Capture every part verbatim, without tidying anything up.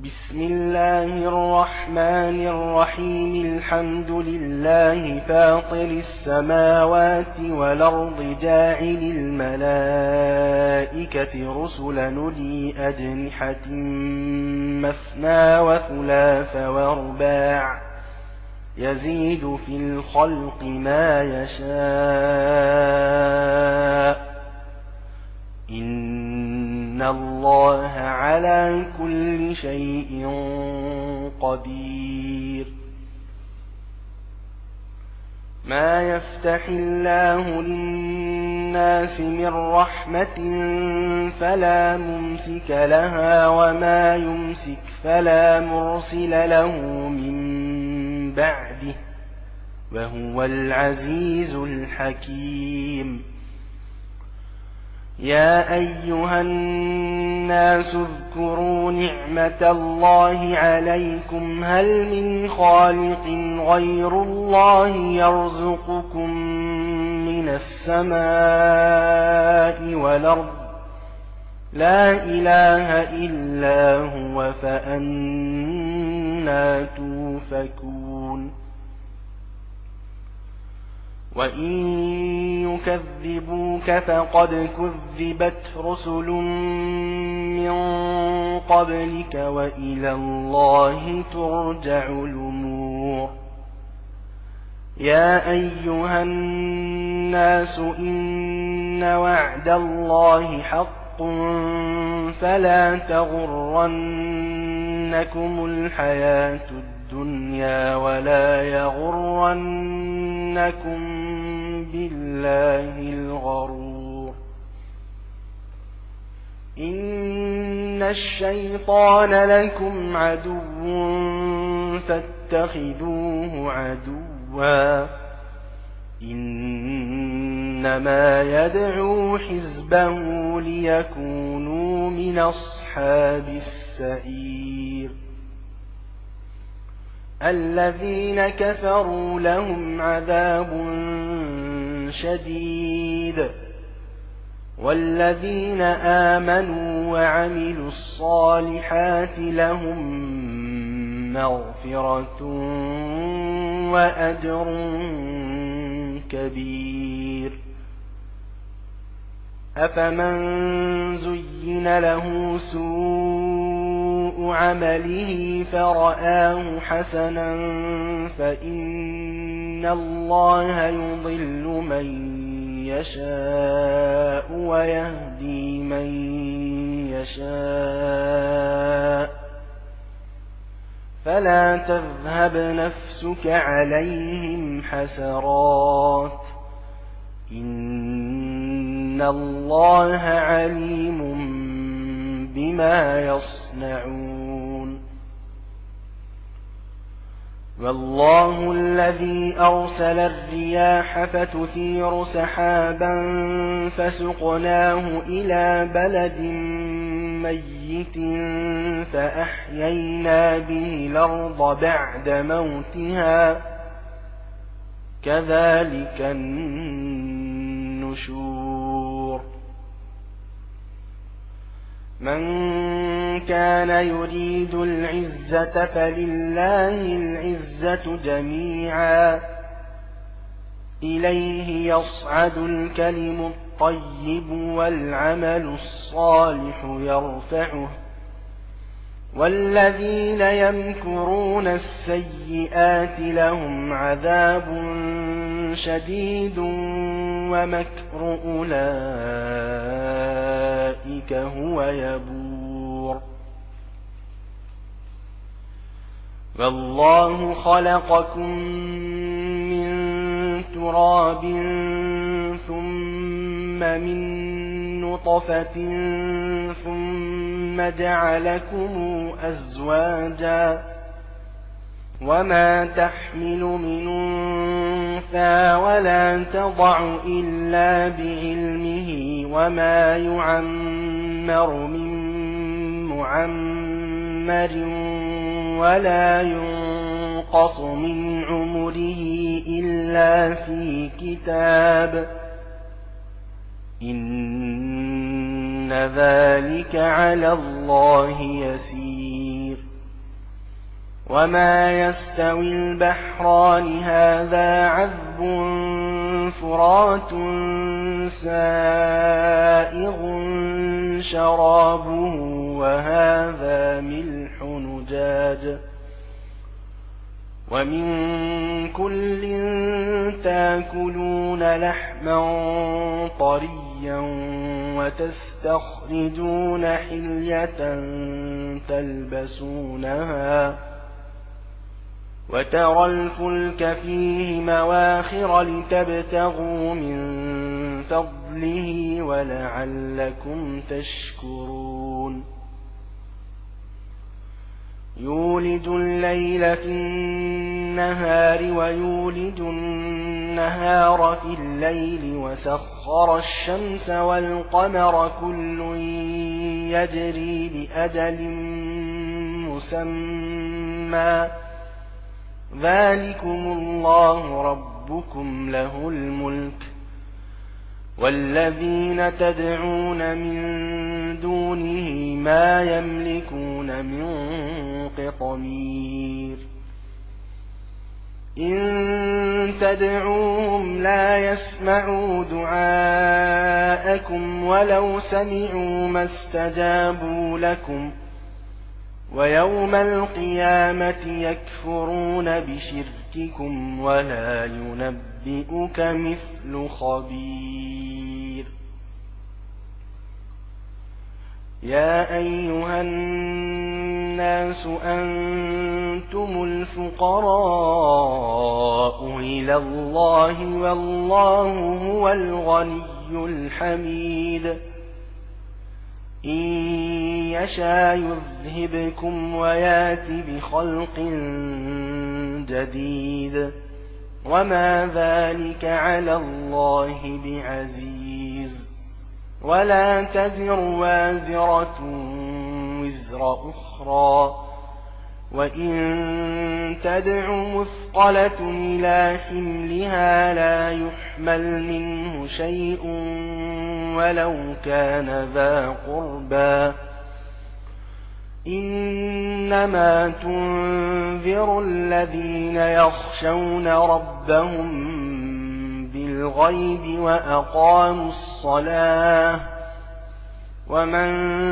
بسم الله الرحمن الرحيم الحمد لله فاطر السماوات والأرض جاعل الملائكة رسلا أولي أجنحة مثنى وثلاث ورباع يزيد في الخلق ما يشاء إن الله على كل شيء قدير. ما يفتح الله للناس من رحمة فلا ممسك لها وما يمسك فلا مرسل له من بعده وهو العزيز الحكيم. يا أيها الناس اذكروا نعمة الله عليكم هل من خالق غير الله يرزقكم من السماء والأرض لا إله إلا هو فأنى توفكون. وإن يكذبوك فقد كذبت رسل من قبلك وإلى الله ترجع الأمور. يا أيها الناس إن وعد الله حق فلا تغرنكم الحياة الدنيا ولا يغرنكم بالله الغرور. إن الشيطان لكم عدو فاتخذوه عدوا إنما يدعو حزبه ليكونوا من أصحاب السعير. الذين كفروا لهم عذاب شديد والذين آمنوا وعملوا الصالحات لهم مغفرة وأجر كبير. أفمن زين له سوء عمله فرآه حسنا فإن الله يضل من يشاء ويهدي من يشاء فلا تذهب نفسك عليهم حسرات إن الله عليم بما يصنعون. والله الذي أرسل الرياح فتثير سحابا فسقناه إلى بلد ميت فأحيينا به الأرض بعد موتها كذلك النشور. من كان يريد العزة فلله العزة جميعا إليه يصعد الكلم الطيب والعمل الصالح يرفعه والذين يمكرون السيئات لهم عذاب شديد ومكر أولئك هو يبور. والله خلقكم من تراب ثم من نطفة ثم جعلكم أزواجا وما تحمل من أنثى ولا تضع إلا بعلمه وما يعمر من معمر ولا ينقص من عمره إلا في كتاب إن ذلك على الله يسير. وما يستوي البحران هذا عذب فرات سائغ شرابه وهذا ملح نجاج ومن كل تاكلون لحما طريا وتستخرجون حلية تلبسونها وترى الفلك فيه مواخر لتبتغوا من فضله ولعلكم تشكرون يولج الليل في النهار ويولج النهار في الليل وسخر الشمس والقمر كل يجري لأجل مسمى ذلكم الله ربكم له الملك والذين تدعون من دونه ما يملكون من قطمير إن تدعوهم لا يسمعوا دعاءكم ولو سمعوا ما استجابوا لكم ويوم القيامة يكفرون بشرككم ولا ينبئك مثل خبير يا أيها الناس أنتم الفقراء إلى الله والله هو الغني الحميد إن يشاء يذهبكم ويات بخلق جديد وما ذلك على الله بعزيز ولا تزر وازرة وزر أخرى وإن تدع مثقلة إلى حملها لا يحمل منه شيء ولو كان ذا قربى إنما تنذر الذين يخشون ربهم بالغيب وأقاموا الصلاة ومن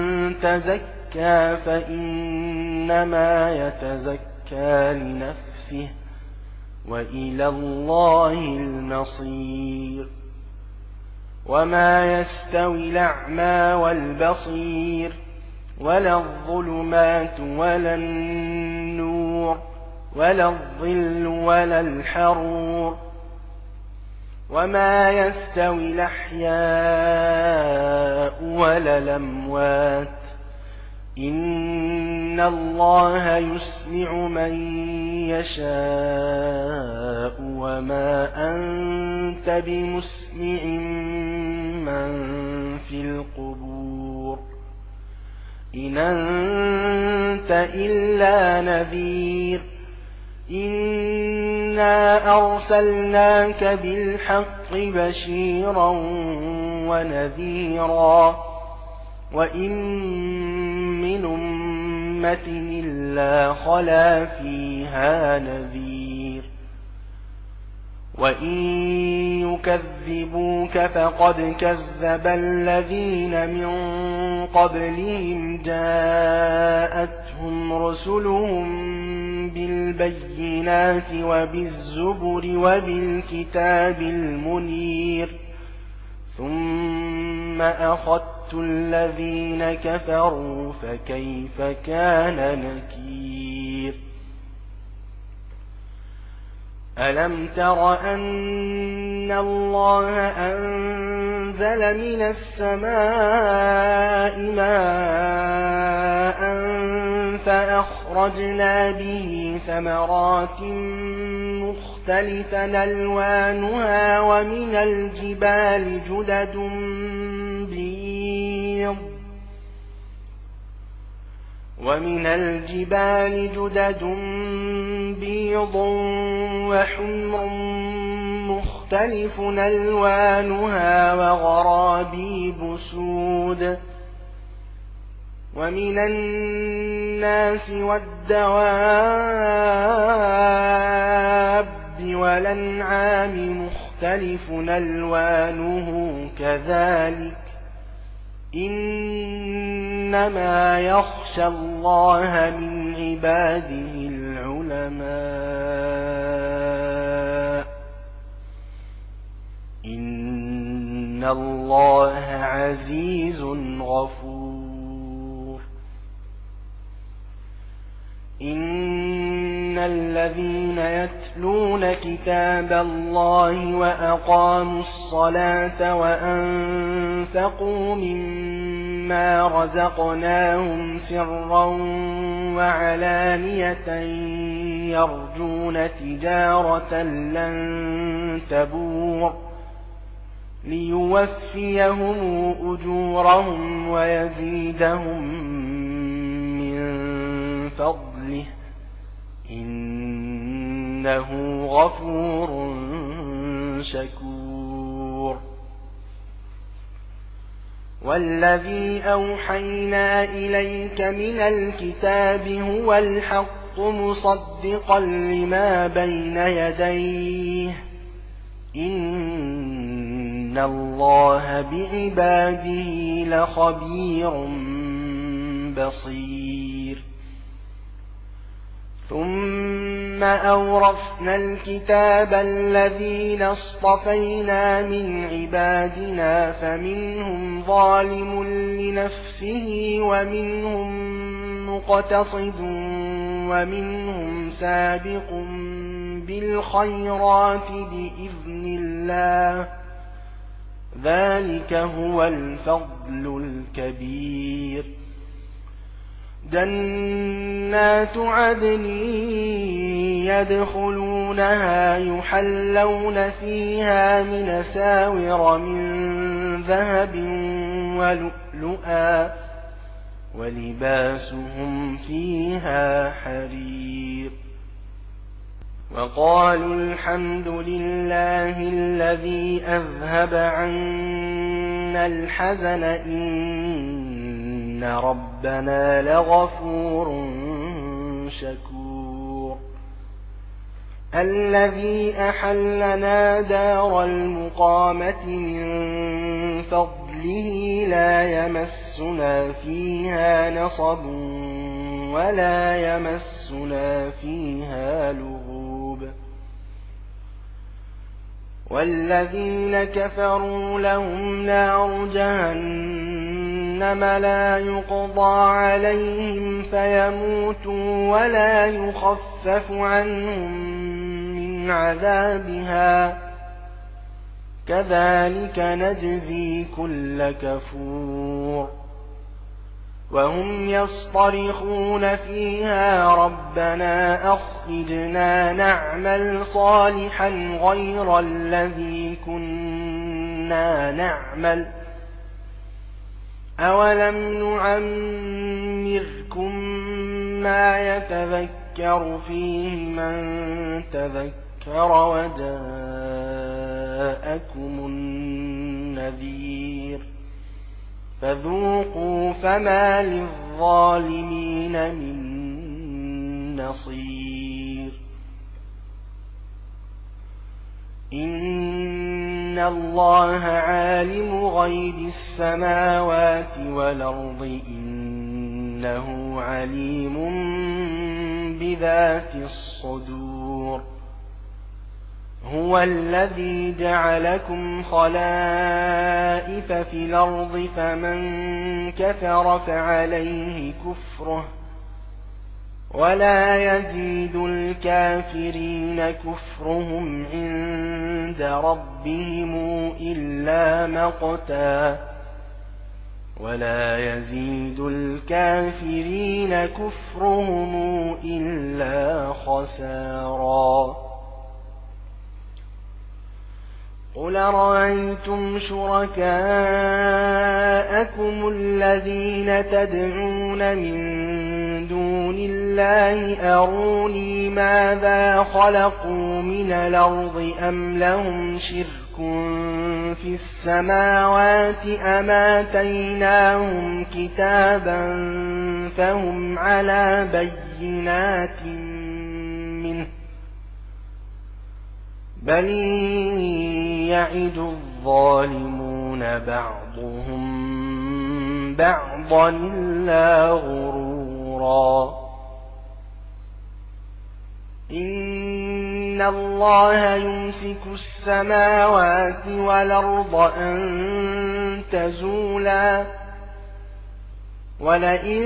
تزكى فإنما يتزكى لنفسه وإلى الله المصير وما يستوي الأعمى والبصير ولا الظلمات ولا النور ولا الظل ولا الحرور وما يستوي الأحياء ولا الأموات إن الله يسمع من يشاء وما أنت بمسمع من في القبور إن أنت إلا نذير إنا أرسلناك بالحق بشيرا ونذيرا وإن من أمة إلا خلا فيها نذير وإن يكذبوك فقد كذب الذين من قبلهم جاءتهم رسلهم بالبينات وبالزبر وبالكتاب المنير ثم أخذت الذين كفروا فكيف كان نكير ألم تر أن الله أنزل من السماء ماء فأخرجنا به ثمرات مختلفا ألوانها ومن الجبال جدد بيض ومن الجبال جدد بيض وحمر مختلف ألوانها وغرابيب سود ومن الناس الناس والدواب والأنعام مختلف ألوانه كذلك إنما يخشى الله من عباده العلماء إن الله عزيز غفور إن الذين يتلون كتاب الله وأقاموا الصلاة وأنفقوا مما رزقناهم سرا وعلانية يرجون تجارة لن تبور ليوفيهم أجورهم ويزيدهم من فضله إنه غفور شكور والذي أوحينا إليك من الكتاب هو الحق مصدقا لما بين يديه إن الله بعباده لخبير بصير ثم أورثنا الكتاب الذين اصطفينا من عبادنا فمنهم ظالم لنفسه ومنهم مقتصد ومنهم سابق بالخيرات بإذن الله ذلك هو الفضل الكبير جنات عدن يدخلونها يحلون فيها من أساور من ذهب ولؤلؤا ولباسهم فيها حرير وقالوا الحمد لله الذي أذهب عنا الحزن إن ربنا لغفور شكور الذي أحلنا دار المقامة من فضله لا يمسنا فيها نصب ولا يمسنا فيها لغوب والذين كفروا لهم نار جهنم لا يقضى عليهم فيموتوا ولا يخفف عنهم من عذابها كذلك نجزي كل كفور وهم يصطرخون فيها ربنا أخرجنا نعمل صالحا غير الذي كنا نعمل أولم نعمركم ما يتذكر فيه من تذكر وجاءكم النذير فذوقوا فما للظالمين من نصير إن الله عالم غيب السماوات والأرض إنه عليم بذات الصدور هو الذي جعلكم خلائف في الأرض فمن كفر فعليه كفره ولا يزيد الكافرين كفرهم عند ربهم إلا مقتا ولا يزيد الكافرين كفرهم إلا خسارا قل رأيتم شركاءكم الذين تدعون من دون الله أروني ماذا خلقوا من الأرض أم لهم شرك في السماوات أم آتيناهم كتابا فهم على بينات منه بل يعد الظالمون بعضهم بعضا إلا غرورا إن الله يمسك السماوات والأرض أن تزولا ولئن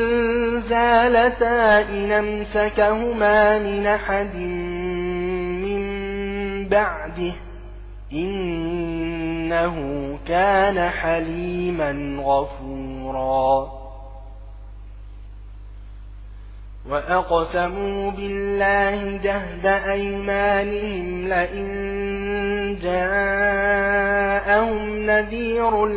زالتا إن أمسكهما من أحد من بعده إنه كان حليما غفورا وأقسموا بالله جهد أيمانهم لئن جاءهم نذير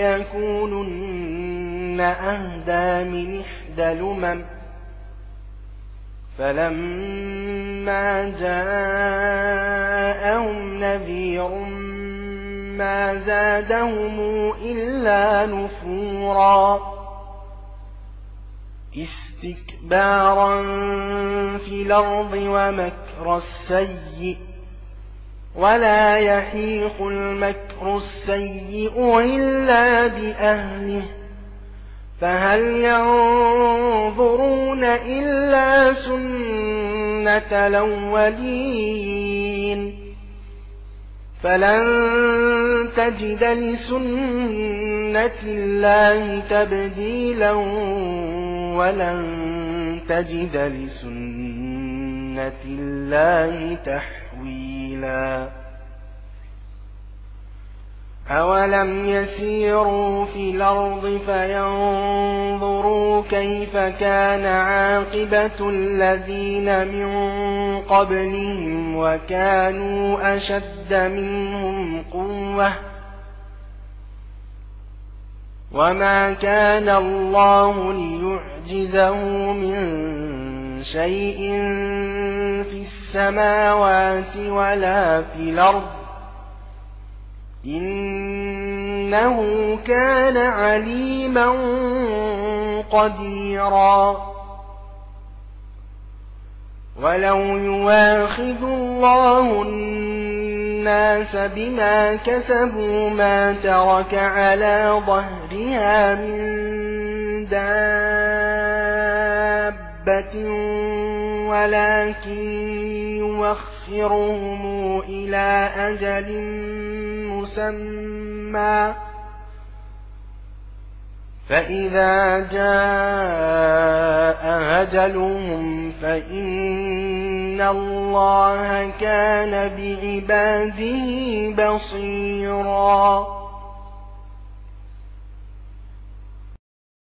ليكونن أهدى من إحدى الأمم فلما جاءهم نذير ما زادهم إلا نفورا استكبارا في الأرض ومكر السيء ولا يحيق المكر السيء إلا بأهله فهل ينظرون إلا سنة الأولين فلن تجد لسنة الله تبديلا ولن تجد لسنة الله تحويلا أولم يسيروا في الأرض فينظروا كيف كان عاقبة الذين من قبلهم وكانوا أشد منهم قوة وما كان الله ليعجزه من شيء في السماوات ولا في الأرض إنه كان عليما قديرا ولو يواخذ الله الناس بما كسبوا ما ترك على ظهرها من دابة ولكن يوخرهم إلى أجل مسمى فإذا جاء أجلهم فإن الله كان بعباده بصيرا